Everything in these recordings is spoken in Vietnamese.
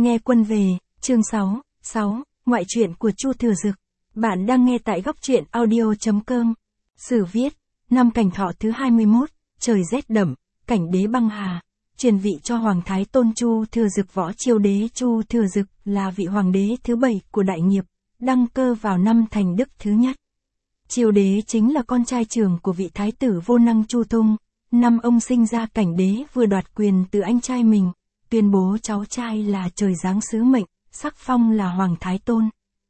Nghe quân về, chương 6, ngoại truyện của Chu Thừa Dực. Bạn đang nghe tại góc truyện audio.com. Sử viết, năm Cảnh Thọ thứ 21, trời rét đậm, cảnh đế băng hà, truyền vị cho Hoàng Thái Tôn Chu Thừa Dực. Võ Chiêu Đế Chu Thừa Dực là vị hoàng đế thứ 7 của Đại Nghiệp, đăng cơ vào năm Thành Đức thứ nhất. Chiêu Đế chính là con trai trưởng của vị thái tử vô năng Chu Thung. Năm ông sinh ra, Cảnh Đế vừa đoạt quyền từ anh trai mình, tuyên bố cháu trai là trời giáng sứ mệnh, sắc phong là Hoàng Thái Tôn.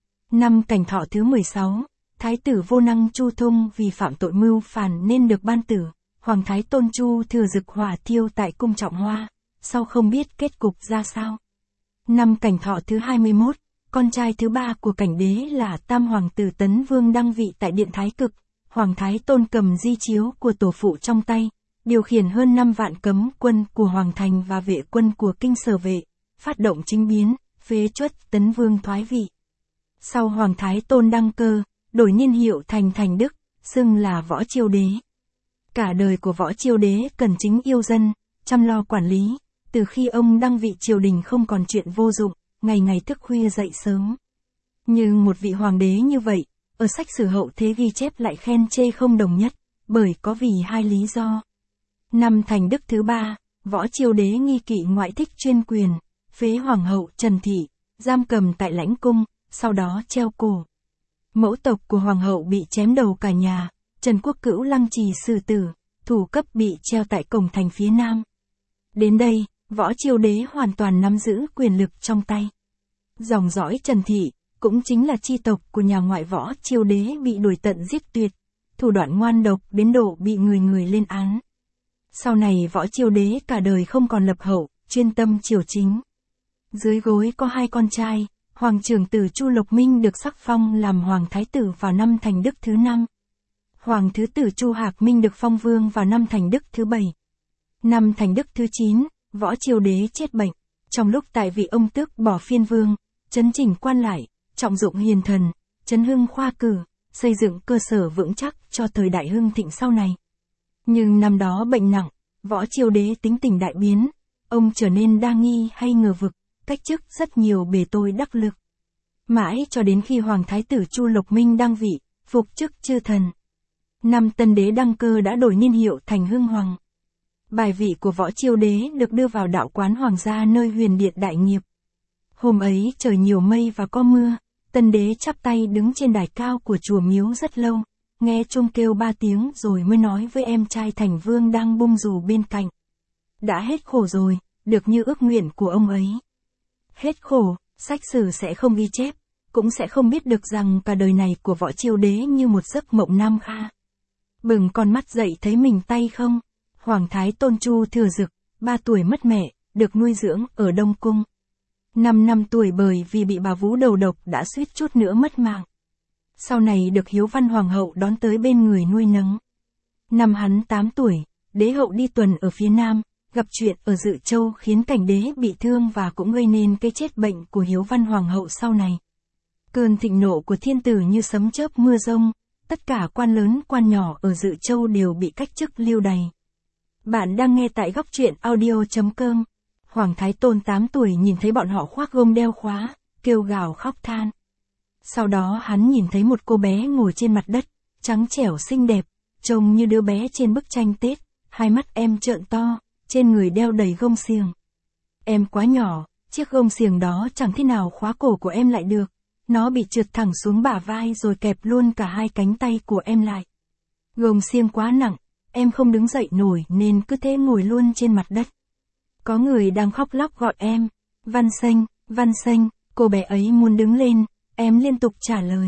Năm Cảnh Thọ thứ 16, thái tử vô năng Chu Thung vì phạm tội mưu phản nên được ban tử. Hoàng Thái Tôn Chu Thừa Dực hỏa thiêu tại cung Trọng Hoa, sau không biết kết cục ra sao. Năm Cảnh Thọ thứ 21, con trai thứ 3 của Cảnh Đế là Tam Hoàng tử Tấn Vương đăng vị tại Điện Thái Cực. Hoàng Thái Tôn cầm di chiếu của tổ phụ trong tay, điều khiển hơn 5 vạn cấm quân của Hoàng Thành và vệ quân của Kinh Sở Vệ, phát động chính biến, phế truất Tấn Vương thoái vị. Sau Hoàng Thái Tôn đăng cơ, đổi niên hiệu thành Thành Đức, xưng là Võ Chiêu Đế. Cả đời của Võ Chiêu Đế cần chính yêu dân, chăm lo quản lý, từ khi ông đăng vị triều đình không còn chuyện vô dụng, ngày ngày thức khuya dậy sớm. Nhưng một vị hoàng đế như vậy, ở sách sử hậu thế ghi chép lại khen chê không đồng nhất, bởi có vì hai lý do. Năm Thành Đức thứ 3, Võ Chiêu Đế nghi kỵ ngoại thích chuyên quyền, phế hoàng hậu Trần Thị, giam cầm tại lãnh cung, sau đó treo cổ. Mẫu tộc của hoàng hậu bị chém đầu cả nhà, Trần Quốc Cữu lăng trì xử tử, thủ cấp bị treo tại cổng thành phía nam. Đến đây, Võ Chiêu Đế hoàn toàn nắm giữ quyền lực trong tay. Dòng dõi Trần Thị, cũng chính là chi tộc của nhà ngoại Võ Chiêu Đế bị đuổi tận giết tuyệt, thủ đoạn ngoan độc đến độ bị người người lên án. Sau này Võ Chiêu Đế cả đời không còn lập hậu, chuyên tâm triều chính. Dưới gối có hai con trai, Hoàng trưởng tử Chu Lộc Minh được sắc phong làm Hoàng Thái tử vào năm Thành Đức thứ 5. Hoàng thứ tử Chu Hạc Minh được phong vương vào năm Thành Đức thứ 7. Năm Thành Đức thứ 9, Võ Chiêu Đế chết bệnh. Trong lúc tại vị ông tước bỏ phiên vương, chấn chỉnh quan lại, trọng dụng hiền thần, chấn hưng khoa cử, xây dựng cơ sở vững chắc cho thời đại hưng thịnh sau này. Nhưng năm đó bệnh nặng, Võ Chiêu Đế tính tình đại biến, ông trở nên đa nghi hay ngờ vực, cách chức rất nhiều bề tôi đắc lực. Mãi cho đến khi Hoàng Thái tử Chu Lộc Minh đăng vị, phục chức chư thần. Năm Tân Đế đăng cơ đã đổi niên hiệu thành Hưng Hoàng. Bài vị của Võ Chiêu Đế được đưa vào đạo quán hoàng gia nơi huyền điện Đại Nghiệp. Hôm ấy trời nhiều mây và có mưa, Tân Đế chắp tay đứng trên đài cao của chùa miếu rất lâu, nghe chuông kêu 3 tiếng rồi mới nói với em trai Thành Vương đang bung dù bên cạnh. Đã hết khổ rồi, được như ước nguyện của ông ấy. Hết khổ, sách sử sẽ không ghi chép, cũng sẽ không biết được rằng cả đời này của Võ Chiêu Đế như một giấc mộng nam kha. Bừng con mắt dậy thấy mình tay không. Hoàng Thái Tôn Chu Thừa Dực, 3 tuổi mất mẹ, được nuôi dưỡng ở Đông Cung. 5 năm tuổi bởi vì bị bà vú đầu độc đã suýt chút nữa mất mạng. Sau này được Hiếu Văn Hoàng hậu đón tới bên người nuôi nấng. Năm hắn 8 tuổi, đế hậu đi tuần ở phía nam, gặp chuyện ở Dự Châu khiến Cảnh Đế bị thương và cũng gây nên cái chết bệnh của Hiếu Văn Hoàng hậu sau này. Cơn thịnh nộ của thiên tử như sấm chớp mưa rông, tất cả quan lớn quan nhỏ ở Dự Châu đều bị cách chức lưu đày. Bạn đang nghe tại góc truyện audio.com. Hoàng Thái Tôn 8 tuổi nhìn thấy bọn họ khoác gông đeo khóa, kêu gào khóc than. Sau đó hắn nhìn thấy một cô bé ngồi trên mặt đất, trắng trẻo xinh đẹp, trông như đứa bé trên bức tranh Tết, hai mắt em trợn to, trên người đeo đầy gông xiềng. Em quá nhỏ, chiếc gông xiềng đó chẳng thế nào khóa cổ của em lại được, nó bị trượt thẳng xuống bả vai rồi kẹp luôn cả hai cánh tay của em lại. Gông xiềng quá nặng, em không đứng dậy nổi nên cứ thế ngồi luôn trên mặt đất. Có người đang khóc lóc gọi em, Văn Xanh, cô bé ấy muốn đứng lên, em liên tục trả lời.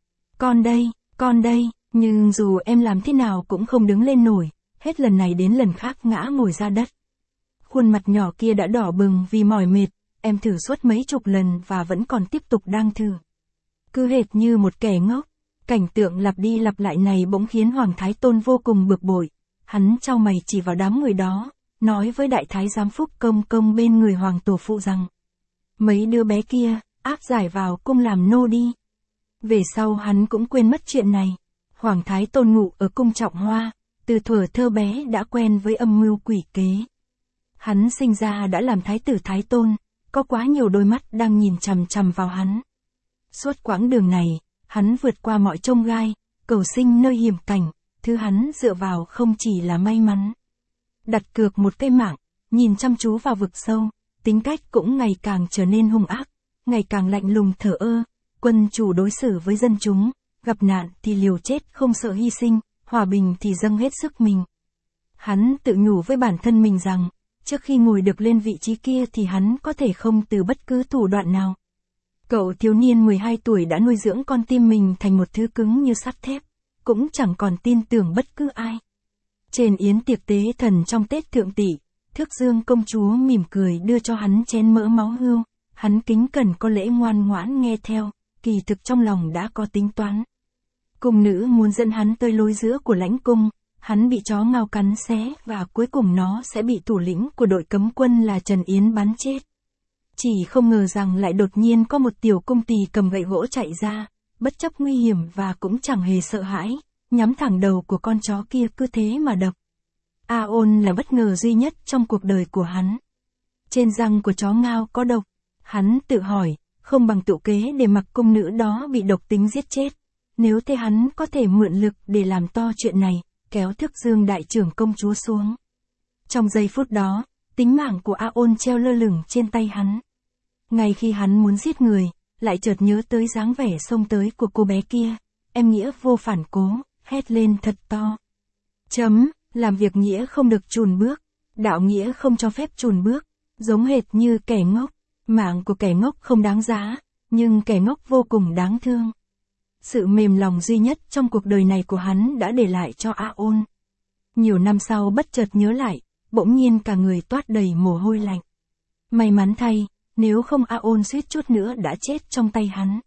Con đây, nhưng dù em làm thế nào cũng không đứng lên nổi, hết lần này đến lần khác ngã ngồi ra đất. Khuôn mặt nhỏ kia đã đỏ bừng vì mỏi mệt, em thử suốt mấy chục lần và vẫn còn tiếp tục đang thử. Cứ hệt như một kẻ ngốc. Cảnh tượng lặp đi lặp lại này bỗng khiến Hoàng Thái Tôn vô cùng bực bội. Hắn chau mày chỉ vào đám người đó, nói với Đại Thái giám Phúc Công bên người Hoàng tổ phụ rằng: mấy đứa bé kia, áp giải vào cung làm nô đi. Về sau hắn cũng quên mất chuyện này. Hoàng Thái Tôn ngụ ở cung Trọng Hoa, từ thuở thơ bé đã quen với âm mưu quỷ kế. Hắn sinh ra đã làm Thái tử Thái Tôn, có quá nhiều đôi mắt đang nhìn chằm chằm vào hắn. Suốt quãng đường này, hắn vượt qua mọi chông gai, cầu sinh nơi hiểm cảnh, thứ hắn dựa vào không chỉ là may mắn. Đặt cược một cây mạng, nhìn chăm chú vào vực sâu, tính cách cũng ngày càng trở nên hung ác, ngày càng lạnh lùng thờ ơ, quân chủ đối xử với dân chúng, gặp nạn thì liều chết không sợ hy sinh, hòa bình thì dâng hết sức mình. Hắn tự nhủ với bản thân mình rằng, trước khi ngồi được lên vị trí kia thì hắn có thể không từ bất cứ thủ đoạn nào. Cậu thiếu niên 12 tuổi đã nuôi dưỡng con tim mình thành một thứ cứng như sắt thép, cũng chẳng còn tin tưởng bất cứ ai. Trên yến tiệc tế thần trong Tết Thượng Tỵ, Thước Dương công chúa mỉm cười đưa cho hắn chén mỡ máu hươu, hắn kính cẩn có lễ ngoan ngoãn nghe theo, kỳ thực trong lòng đã có tính toán. Cung nữ muốn dẫn hắn tới lối giữa của lãnh cung, hắn bị chó ngao cắn xé và cuối cùng nó sẽ bị thủ lĩnh của đội cấm quân là Trần Yến bắn chết. Chỉ không ngờ rằng lại đột nhiên có một tiểu cung tỳ cầm gậy gỗ chạy ra, bất chấp nguy hiểm và cũng chẳng hề sợ hãi, nhắm thẳng đầu của con chó kia cứ thế mà đập. Aon là bất ngờ duy nhất trong cuộc đời của hắn. Trên răng của chó ngao có độc, hắn tự hỏi, không bằng tự kế để mặc cung nữ đó bị độc tính giết chết. Nếu thế hắn có thể mượn lực để làm to chuyện này, kéo Thước Dương đại trưởng công chúa xuống. Trong giây phút đó, tính mạng của Aon treo lơ lửng trên tay hắn. Ngay khi hắn muốn giết người, lại chợt nhớ tới dáng vẻ xông tới của cô bé kia, em Nghĩa vô phản cố, hét lên thật to. Làm việc Nghĩa không được chùn bước, đạo Nghĩa không cho phép chùn bước, giống hệt như kẻ ngốc, mạng của kẻ ngốc không đáng giá, nhưng kẻ ngốc vô cùng đáng thương. Sự mềm lòng duy nhất trong cuộc đời này của hắn đã để lại cho Aon. Nhiều năm sau bất chợt nhớ lại, bỗng nhiên cả người toát đầy mồ hôi lạnh. May mắn thay, nếu không Aon suýt chút nữa đã chết trong tay hắn.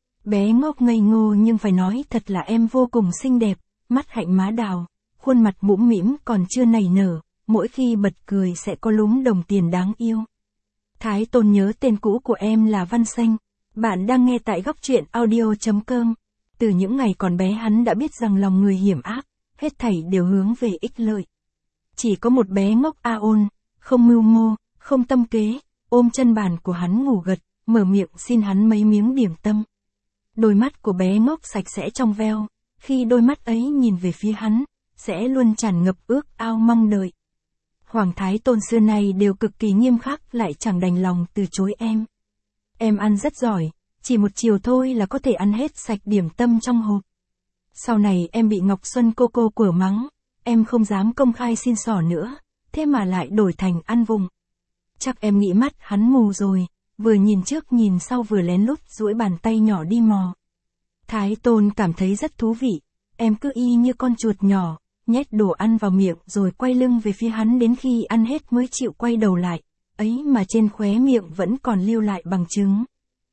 Bé ngốc ngây ngô nhưng phải nói thật là em vô cùng xinh đẹp, mắt hạnh má đào, khuôn mặt mũm mĩm còn chưa nảy nở, mỗi khi bật cười sẽ có lúm đồng tiền đáng yêu. Thái Tôn nhớ tên cũ của em là Văn Xanh. Bạn đang nghe tại góc truyện audio.com. Từ những ngày còn bé hắn đã biết rằng lòng người hiểm ác, hết thảy đều hướng về ích lợi. Chỉ có một bé ngốc Aon, không mưu mô, không tâm kế, ôm chân bàn của hắn ngủ gật, mở miệng xin hắn mấy miếng điểm tâm. Đôi mắt của bé ngốc sạch sẽ trong veo, khi đôi mắt ấy nhìn về phía hắn, sẽ luôn tràn ngập ước ao mong đợi. Hoàng Thái Tôn xưa nay đều cực kỳ nghiêm khắc lại chẳng đành lòng từ chối em. Em ăn rất giỏi, chỉ một chiều thôi là có thể ăn hết sạch điểm tâm trong hộp. Sau này em bị Ngọc Xuân cô quở mắng, em không dám công khai xin xỏ nữa, thế mà lại đổi thành ăn vùng. Chắc em nghĩ mắt hắn mù rồi, vừa nhìn trước nhìn sau vừa lén lút duỗi bàn tay nhỏ đi mò. Thái Tôn cảm thấy rất thú vị, em cứ y như con chuột nhỏ, nhét đồ ăn vào miệng rồi quay lưng về phía hắn đến khi ăn hết mới chịu quay đầu lại, ấy mà trên khóe miệng vẫn còn lưu lại bằng chứng.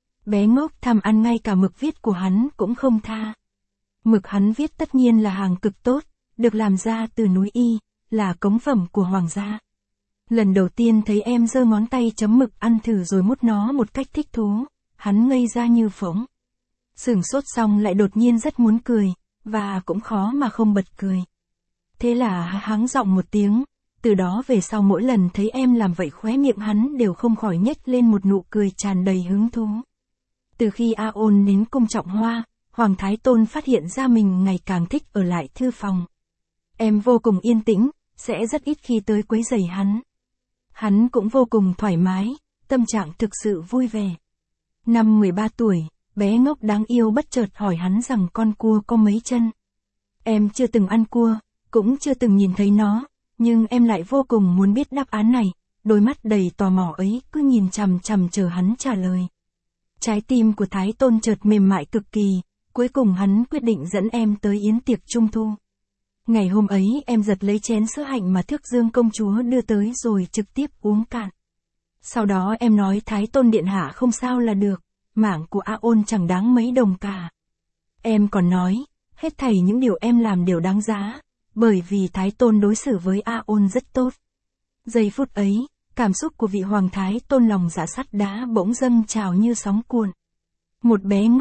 Bé ngốc tham ăn ngay cả mực viết của hắn cũng không tha. Mực hắn viết tất nhiên là hàng cực tốt, được làm ra từ núi Y, là cống phẩm của hoàng gia. Lần đầu tiên thấy em giơ ngón tay chấm mực ăn thử rồi mút nó một cách thích thú, hắn ngây ra như phỗng. Sửng sốt xong lại đột nhiên rất muốn cười, và cũng khó mà không bật cười. Thế là hắng giọng một tiếng, từ đó về sau mỗi lần thấy em làm vậy khóe miệng hắn đều không khỏi nhếch lên một nụ cười tràn đầy hứng thú. Từ khi Aon đến cung Trọng Hoa, Hoàng Thái Tôn phát hiện ra mình ngày càng thích ở lại thư phòng. Em vô cùng yên tĩnh, sẽ rất ít khi tới quấy rầy hắn. Hắn cũng vô cùng thoải mái, tâm trạng thực sự vui vẻ. Năm 13 tuổi, bé ngốc đáng yêu bất chợt hỏi hắn rằng con cua có mấy chân. Em chưa từng ăn cua, cũng chưa từng nhìn thấy nó, nhưng em lại vô cùng muốn biết đáp án này, đôi mắt đầy tò mò ấy cứ nhìn chằm chằm chờ hắn trả lời. Trái tim của Thái Tôn chợt mềm mại cực kỳ, cuối cùng hắn quyết định dẫn em tới yến tiệc trung thu. Ngày hôm ấy em giật lấy chén sữa hạnh mà Thước Dương công chúa đưa tới rồi trực tiếp uống cạn. Sau đó em nói Thái Tôn điện hạ không sao là được, mạng của Aon chẳng đáng mấy đồng cả. Em còn nói, hết thảy những điều em làm đều đáng giá, bởi vì Thái Tôn đối xử với Aon rất tốt. Giây phút ấy, cảm xúc của vị Hoàng Thái Tôn lòng dạ sắt đá bỗng dâng trào như sóng cuồn. Một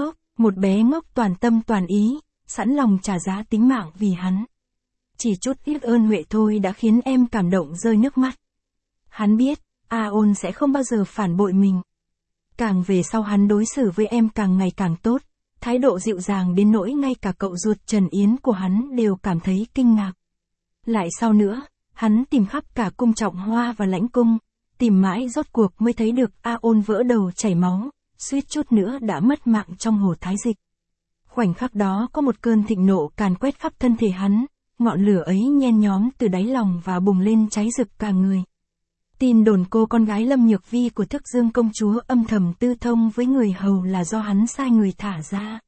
bé ngốc toàn tâm toàn ý, sẵn lòng trả giá tính mạng vì hắn. Chỉ chút ít ơn huệ thôi đã khiến em cảm động rơi nước mắt. Hắn biết, Aon sẽ không bao giờ phản bội mình. Càng về sau hắn đối xử với em càng ngày càng tốt, thái độ dịu dàng đến nỗi ngay cả cậu ruột Trần Yến của hắn đều cảm thấy kinh ngạc. Lại sau nữa, hắn tìm khắp cả cung Trọng Hoa và lãnh cung, tìm mãi rốt cuộc mới thấy được Aon vỡ đầu chảy máu, suýt chút nữa đã mất mạng trong hồ Thái Dịch. Khoảnh khắc đó có một cơn thịnh nộ càn quét khắp thân thể hắn, ngọn lửa ấy nhen nhóm từ đáy lòng và bùng lên cháy rực cả người. Tin đồn cô con gái Lâm Nhược Vi của Thức Dương công chúa âm thầm tư thông với người hầu là do hắn sai người thả ra.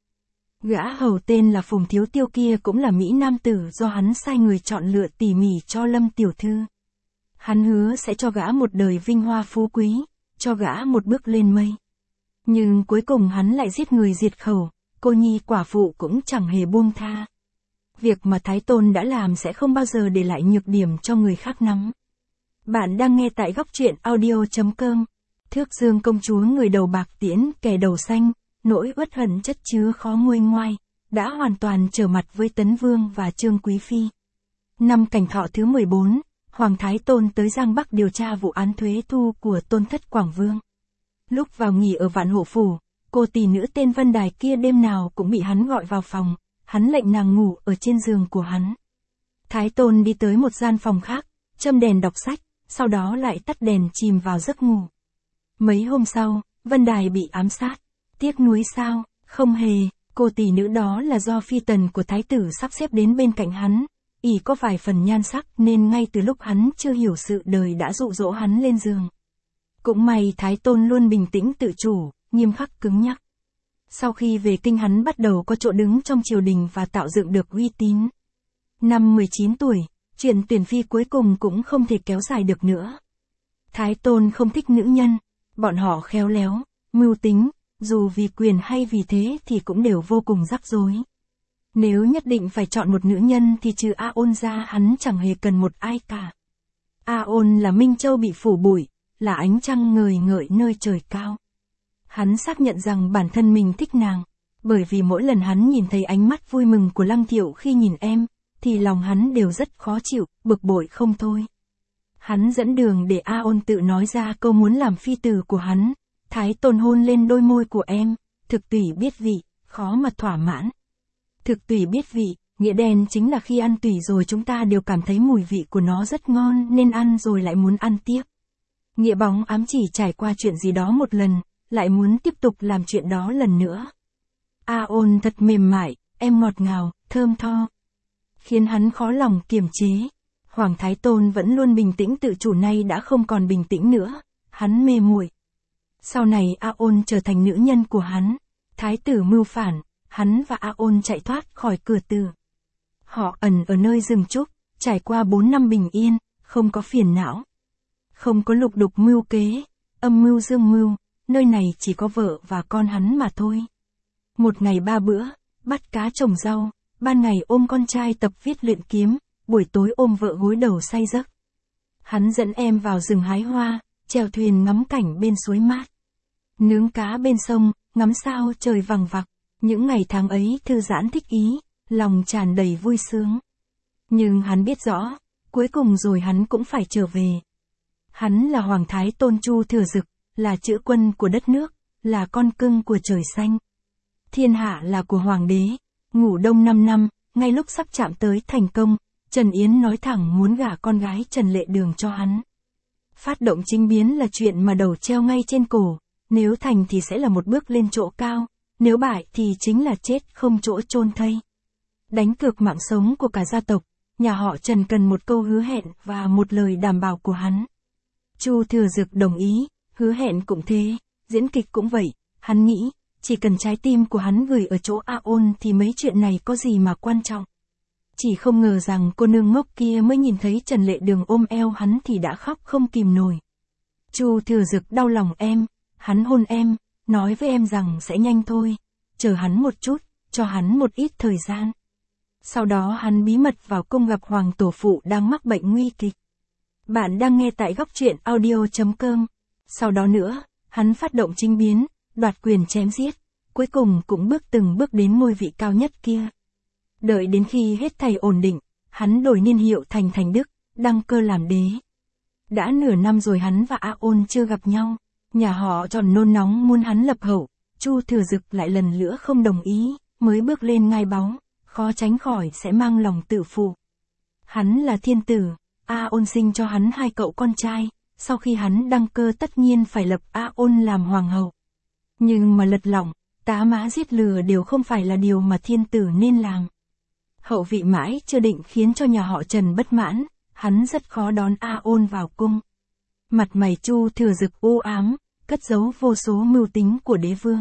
Gã hầu tên là Phùng Thiếu Tiêu kia cũng là mỹ nam tử do hắn sai người chọn lựa tỉ mỉ cho Lâm tiểu thư. Hắn hứa sẽ cho gã một đời vinh hoa phú quý, cho gã một bước lên mây. Nhưng cuối cùng hắn lại giết người diệt khẩu, cô nhi quả phụ cũng chẳng hề buông tha. Việc mà Thái Tôn đã làm sẽ không bao giờ để lại nhược điểm cho người khác nắm. Bạn đang nghe tại góc truyện audio.com. Thước Dương công chúa người đầu bạc tiễn kẻ đầu xanh, nỗi uất hận chất chứa khó nguôi ngoai, đã hoàn toàn trở mặt với Tấn Vương và Trương Quý Phi. Năm Cảnh Thọ thứ 14, Hoàng Thái Tôn tới Giang Bắc điều tra vụ án thuế thu của Tôn Thất Quảng Vương. Lúc vào nghỉ ở Vạn Hổ Phủ, cô tỷ nữ tên Vân Đài kia đêm nào cũng bị hắn gọi vào phòng, hắn lệnh nàng ngủ ở trên giường của hắn. Thái Tôn đi tới một gian phòng khác, châm đèn đọc sách, sau đó lại tắt đèn chìm vào giấc ngủ. Mấy hôm sau, Vân Đài bị ám sát. Tiếc nuối sao? Không hề, cô tỷ nữ đó là do phi tần của thái tử sắp xếp đến bên cạnh hắn. Ỷ có vài phần nhan sắc nên ngay từ lúc hắn chưa hiểu sự đời đã dụ dỗ hắn lên giường. Cũng may Thái Tôn luôn bình tĩnh tự chủ, nghiêm khắc cứng nhắc. Sau khi về kinh hắn bắt đầu có chỗ đứng trong triều đình và tạo dựng được uy tín. Năm 19 tuổi, chuyện tuyển phi cuối cùng cũng không thể kéo dài được nữa. Thái Tôn không thích nữ nhân, bọn họ khéo léo, mưu tính, dù vì quyền hay vì thế thì cũng đều vô cùng rắc rối. Nếu nhất định phải chọn một nữ nhân thì trừ Aon ra hắn chẳng hề cần một ai cả. Aon là Minh Châu bị phủ bụi, là ánh trăng ngời ngợi nơi trời cao. Hắn xác nhận rằng bản thân mình thích nàng, bởi vì mỗi lần hắn nhìn thấy ánh mắt vui mừng của Lăng Thiệu khi nhìn em, thì lòng hắn đều rất khó chịu, bực bội không thôi. Hắn dẫn đường để Aon tự nói ra câu muốn làm phi tử của hắn. Thái Tôn hôn lên đôi môi của em, thực tùy biết vị, khó mà thỏa mãn. Thực tùy biết vị, nghĩa đen chính là khi ăn tùy rồi chúng ta đều cảm thấy mùi vị của nó rất ngon nên ăn rồi lại muốn ăn tiếp. Nghĩa bóng ám chỉ trải qua chuyện gì đó một lần, lại muốn tiếp tục làm chuyện đó lần nữa. Aon thật mềm mại, em ngọt ngào, thơm tho. Khiến hắn khó lòng kiềm chế. Hoàng Thái Tôn vẫn luôn bình tĩnh tự chủ nay đã không còn bình tĩnh nữa, hắn mê muội. Sau này Aon trở thành nữ nhân của hắn. Thái tử mưu phản, hắn và Aon chạy thoát khỏi cửa tử. Họ ẩn ở nơi rừng trúc, trải qua 4 năm bình yên, không có phiền não. Không có lục đục mưu kế, âm mưu dương mưu, nơi này chỉ có vợ và con hắn mà thôi. Một ngày 3 bữa, bắt cá trồng rau, ban ngày ôm con trai tập viết luyện kiếm, buổi tối ôm vợ gối đầu say giấc. Hắn dẫn em vào rừng hái hoa, chèo thuyền ngắm cảnh bên suối mát. Nướng cá bên sông, ngắm sao trời vằng vặc. Những ngày tháng ấy thư giãn thích ý, lòng tràn đầy vui sướng. Nhưng hắn biết rõ, cuối cùng rồi hắn cũng phải trở về. Hắn là Hoàng Thái Tôn Chu Thừa Dực, là chữ quân của đất nước, là con cưng của trời xanh. Thiên hạ là của Hoàng đế. Ngủ đông 5 năm, ngay lúc sắp chạm tới thành công, Trần Yến nói thẳng muốn gả con gái Trần Lệ Đường cho hắn. Phát động chính biến là chuyện mà đầu treo ngay trên cổ, nếu thành thì sẽ là một bước lên chỗ cao, nếu bại thì chính là chết không chỗ chôn thây. Đánh cược mạng sống của cả gia tộc, nhà họ Trần cần một câu hứa hẹn và một lời đảm bảo của hắn. Chu Thừa Dực đồng ý, hứa hẹn cũng thế, diễn kịch cũng vậy, hắn nghĩ, chỉ cần trái tim của hắn gửi ở chỗ Aon thì mấy chuyện này có gì mà quan trọng. Chỉ không ngờ rằng cô nương ngốc kia mới nhìn thấy Trần Lệ Đường ôm eo hắn thì đã khóc không kìm nổi. Chu Thừa Dực đau lòng em, hắn hôn em, nói với em rằng sẽ nhanh thôi, chờ hắn một chút, cho hắn một ít thời gian. Sau đó hắn bí mật vào cung gặp Hoàng Tổ Phụ đang mắc bệnh nguy kịch. Bạn đang nghe tại góc truyện audio.com. Sau đó nữa, hắn phát động chính biến, đoạt quyền chém giết, cuối cùng cũng từng bước đến ngôi vị cao nhất kia. Đợi đến khi hết thảy ổn định, hắn đổi niên hiệu thành Thành Đức, đăng cơ làm đế. Đã nửa năm rồi hắn và A Ôn chưa gặp nhau. Nhà họ tròn nôn nóng muốn hắn lập hậu. Chu Thừa Dực lại lần nữa không đồng ý, mới bước lên ngai báu, khó tránh khỏi sẽ mang lòng tự phụ. Hắn là thiên tử, A Ôn sinh cho hắn 2 cậu con trai, sau khi hắn đăng cơ tất nhiên phải lập A Ôn làm hoàng hậu. Nhưng mà lật lọng, tá mã giết lừa đều không phải là điều mà thiên tử nên làm. Hậu vị mãi chưa định khiến cho nhà họ Trần bất mãn, hắn rất khó đón A Ôn vào cung. Mặt mày Chu Thừa Dực u ám, cất giấu vô số mưu tính của đế vương.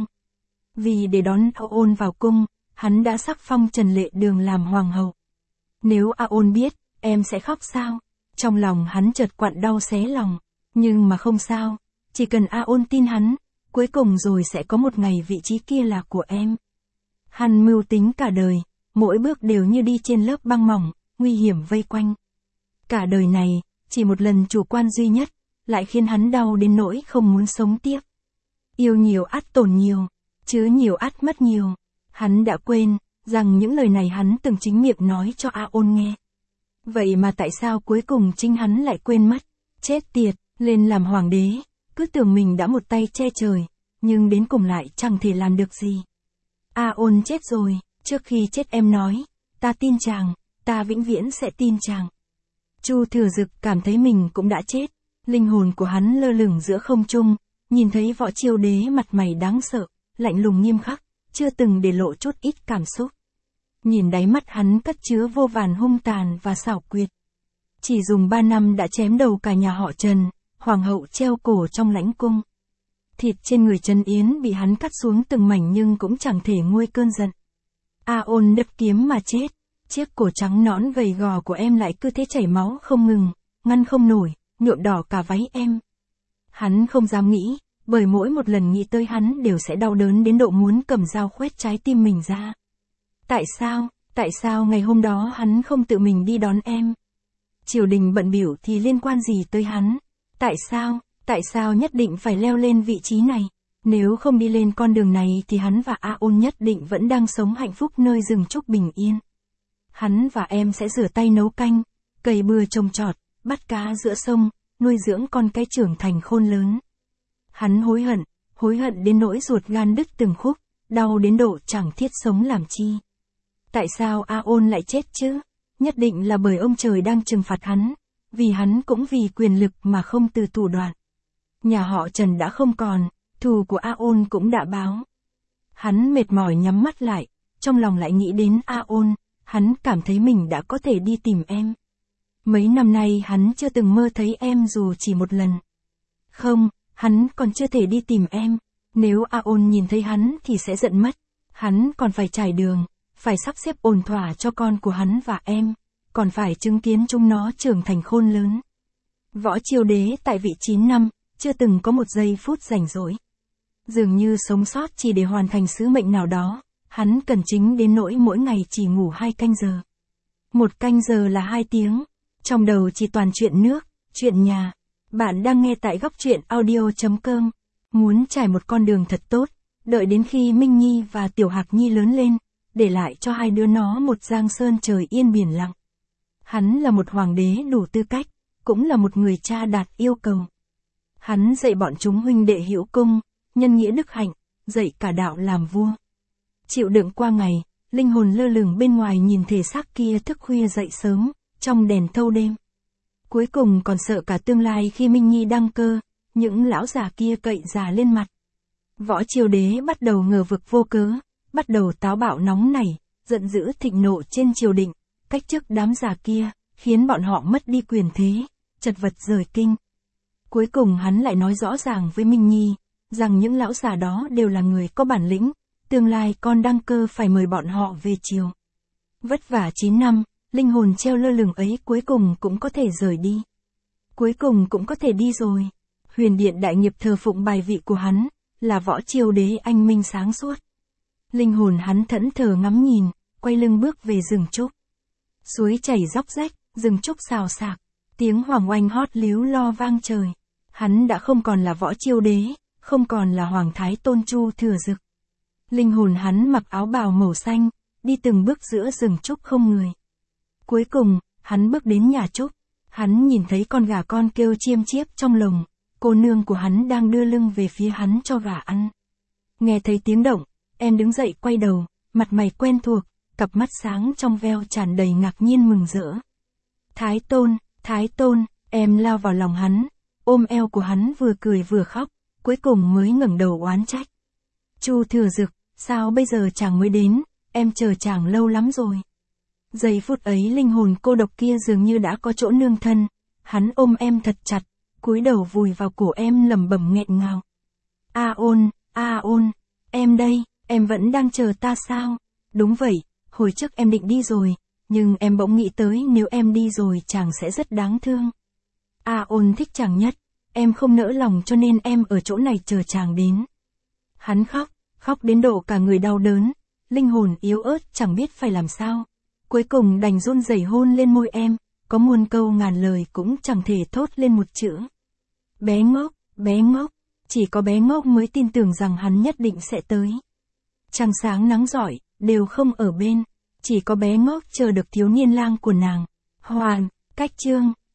Vì để đón A Ôn vào cung, hắn đã sắc phong Trần Lệ Đường làm hoàng hậu. Nếu A Ôn biết, em sẽ khóc sao? Trong lòng hắn chợt quặn đau xé lòng. Nhưng mà không sao, chỉ cần A Ôn tin hắn, cuối cùng rồi sẽ có một ngày vị trí kia là của em. Hắn mưu tính cả đời, mỗi bước đều như đi trên lớp băng mỏng, nguy hiểm vây quanh. Cả đời này, chỉ một lần chủ quan duy nhất, lại khiến hắn đau đến nỗi không muốn sống tiếp. Yêu nhiều ắt tổn nhiều, chứ nhiều ắt mất nhiều. Hắn đã quên, rằng những lời này hắn từng chính miệng nói cho A Ôn nghe. Vậy mà tại sao cuối cùng chính hắn lại quên mất? Chết tiệt, lên làm hoàng đế, cứ tưởng mình đã một tay che trời, nhưng đến cùng lại chẳng thể làm được gì. A Ôn chết rồi, trước khi chết em nói, ta tin chàng, ta vĩnh viễn sẽ tin chàng. Chu Thừa Dực cảm thấy mình cũng đã chết, linh hồn của hắn lơ lửng giữa không trung, nhìn thấy Võ Chiêu Đế mặt mày đáng sợ, lạnh lùng nghiêm khắc, chưa từng để lộ chút ít cảm xúc. Nhìn đáy mắt hắn cất chứa vô vàn hung tàn và xảo quyệt. Chỉ dùng 3 năm đã chém đầu cả nhà họ Trần, hoàng hậu treo cổ trong lãnh cung. Thịt trên người Trần Yến bị hắn cắt xuống từng mảnh nhưng cũng chẳng thể nguôi cơn giận. A Ôn đập kiếm mà chết, chiếc cổ trắng nõn gầy gò của em lại cứ thế chảy máu không ngừng, ngăn không nổi, nhuộm đỏ cả váy em. Hắn không dám nghĩ, bởi mỗi một lần nghĩ tới hắn đều sẽ đau đớn đến độ muốn cầm dao khoét trái tim mình ra. Tại sao ngày hôm đó hắn không tự mình đi đón em? Triều đình bận bịu thì liên quan gì tới hắn? Tại sao nhất định phải leo lên vị trí này? Nếu không đi lên con đường này thì hắn và A Ôn nhất định vẫn đang sống hạnh phúc nơi rừng trúc bình yên. Hắn và em sẽ rửa tay nấu canh, cày bừa trồng trọt, bắt cá giữa sông, nuôi dưỡng con cái trưởng thành khôn lớn. Hắn hối hận đến nỗi ruột gan đứt từng khúc, đau đến độ chẳng thiết sống làm chi. Tại sao A Ôn lại chết chứ? Nhất định là bởi ông trời đang trừng phạt hắn, vì hắn cũng vì quyền lực mà không từ thủ đoạn. Nhà họ Trần đã không còn, thù của A Ôn cũng đã báo. Hắn mệt mỏi nhắm mắt lại, trong lòng lại nghĩ đến A Ôn, hắn cảm thấy mình đã có thể đi tìm em. Mấy năm nay hắn chưa từng mơ thấy em dù chỉ một lần. Không, hắn còn chưa thể đi tìm em, nếu A Ôn nhìn thấy hắn thì sẽ giận mất. Hắn còn phải trải đường, phải sắp xếp ổn thỏa cho con của hắn và em, còn phải chứng kiến chúng nó trưởng thành khôn lớn. Võ Chiêu Đế tại vị 9 năm, chưa từng có một giây phút rảnh rỗi. Dường như sống sót chỉ để hoàn thành sứ mệnh nào đó, hắn cần chính đến nỗi mỗi ngày chỉ ngủ 2 canh giờ. 1 canh giờ là 2 tiếng, trong đầu chỉ toàn chuyện nước, chuyện nhà. Bạn đang nghe tại góc truyện audio.com. Muốn trải một con đường thật tốt, đợi đến khi Minh Nhi và Tiểu Hạc Nhi lớn lên, để lại cho hai đứa nó một giang sơn trời yên biển lặng. Hắn là một hoàng đế đủ tư cách, cũng là một người cha đạt yêu cầu. Hắn dạy bọn chúng huynh đệ hữu cung, nhân nghĩa đức hạnh, dạy cả đạo làm vua. Chịu đựng qua ngày, linh hồn lơ lửng bên ngoài nhìn thể xác kia thức khuya dậy sớm, trong đèn thâu đêm. Cuối cùng còn sợ cả tương lai khi Minh Nhi đăng cơ, những lão già kia cậy già lên mặt. Võ Chiêu Đế bắt đầu ngờ vực vô cớ, bắt đầu táo bạo nóng nảy, giận dữ thịnh nộ trên triều đình, cách chức đám già kia, khiến bọn họ mất đi quyền thế, chật vật rời kinh. Cuối cùng hắn lại nói rõ ràng với Minh Nhi, rằng những lão già đó đều là người có bản lĩnh, tương lai con đăng cơ phải mời bọn họ về triều. Vất vả 9 năm, linh hồn treo lơ lửng ấy cuối cùng cũng có thể rời đi. Cuối cùng cũng có thể đi rồi. Huyền điện đại nghiệp thờ phụng bài vị của hắn, là Võ Chiêu Đế anh minh sáng suốt. Linh hồn hắn thẫn thờ ngắm nhìn, quay lưng bước về rừng trúc. Suối chảy róc rách, rừng trúc xào xạc, tiếng hoàng oanh hót líu lo vang trời. Hắn đã không còn là Võ Chiêu Đế, không còn là Hoàng Thái Tôn Chu Thừa Dực. Linh hồn hắn mặc áo bào màu xanh, đi từng bước giữa rừng trúc không người. Cuối cùng, hắn bước đến nhà trúc. Hắn nhìn thấy con gà con kêu chiêm chiếp trong lồng, cô nương của hắn đang đưa lưng về phía hắn cho gà ăn. Nghe thấy tiếng động, em đứng dậy quay đầu, mặt mày quen thuộc, cặp mắt sáng trong veo tràn đầy ngạc nhiên mừng rỡ. Thái Tôn, em lao vào lòng hắn, ôm eo của hắn vừa cười vừa khóc, cuối cùng mới ngẩng đầu oán trách. Chu Thừa Dực, sao bây giờ chàng mới đến, em chờ chàng lâu lắm rồi. Giây phút ấy linh hồn cô độc kia dường như đã có chỗ nương thân, hắn ôm em thật chặt, cúi đầu vùi vào cổ em lẩm bẩm nghẹn ngào. A ôn, em đây, em vẫn đang chờ ta sao? Đúng vậy, hồi trước em định đi rồi, nhưng em bỗng nghĩ tới nếu em đi rồi chàng sẽ rất đáng thương. A ôn thích chàng nhất, em không nỡ lòng cho nên em ở chỗ này chờ chàng đến. Hắn khóc đến độ cả người đau đớn, linh hồn yếu ớt chẳng biết phải làm sao. Cuối cùng đành run rẩy hôn lên môi em, có muôn câu ngàn lời cũng chẳng thể thốt lên một chữ. Bé ngốc, chỉ có bé ngốc mới tin tưởng rằng hắn nhất định sẽ tới. Trăng sáng nắng rọi, đều không ở bên, chỉ có bé ngốc chờ được thiếu niên lang của nàng. Hoàn, cách chương.